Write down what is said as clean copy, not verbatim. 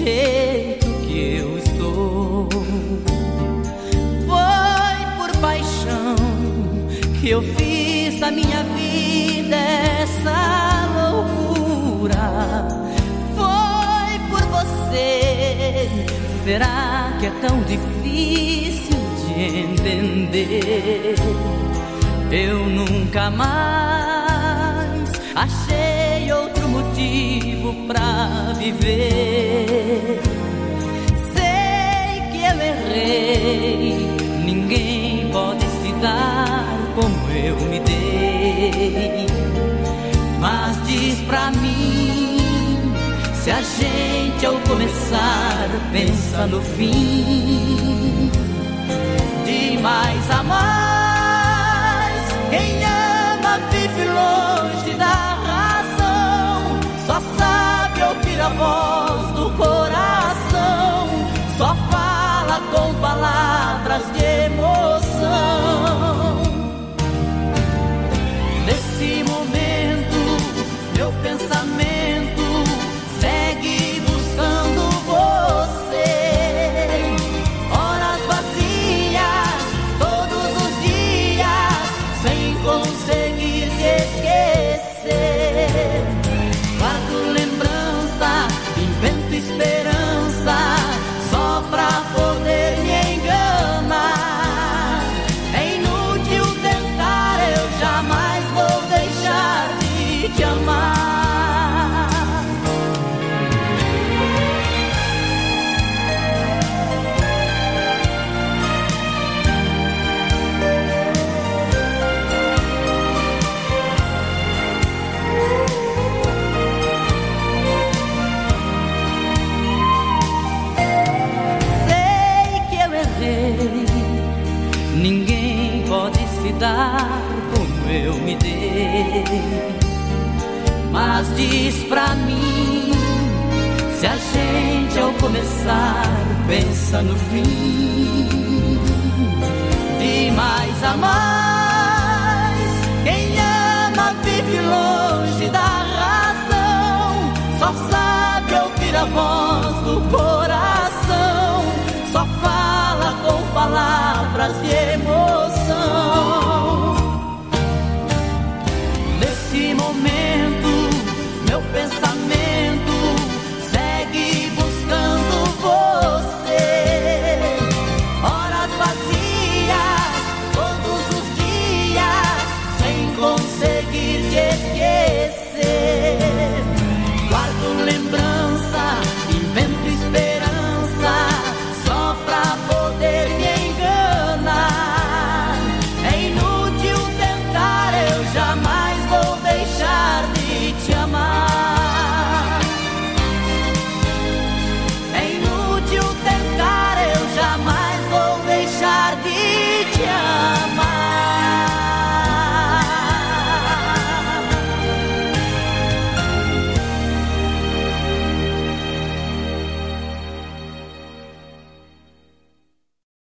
jeito que eu estou. Foi por paixão que eu fiz da minha vida essa loucura. Foi por você. Será que é tão difícil de entender? Eu nunca mais achei outro motivo pra viver. Sei que eu errei, ninguém pode se dar como eu me dei. Mas diz pra mim, se a gente ao começar pensa no fim, de mais a mais, quem ama vive longe da razão. Só sabe ouvir a voz do coração, só fala com palavras de emoção. Nesse momento, meu pensamento segue buscando você. Horas vazias, todos os dias, sem conseguir te esquecer. Guardo lembrança, invento esperança, só pra poder me enganar. É inútil tentar, eu jamais vou deixar de te amar. Ninguém pode se dar como eu me dei. Mas diz pra mim, se a gente ao começar pensa no fim, de mais a mais, quem ama vive longe da razão. Só sabe ouvir a voz do coração, só fala com palavras de emoção.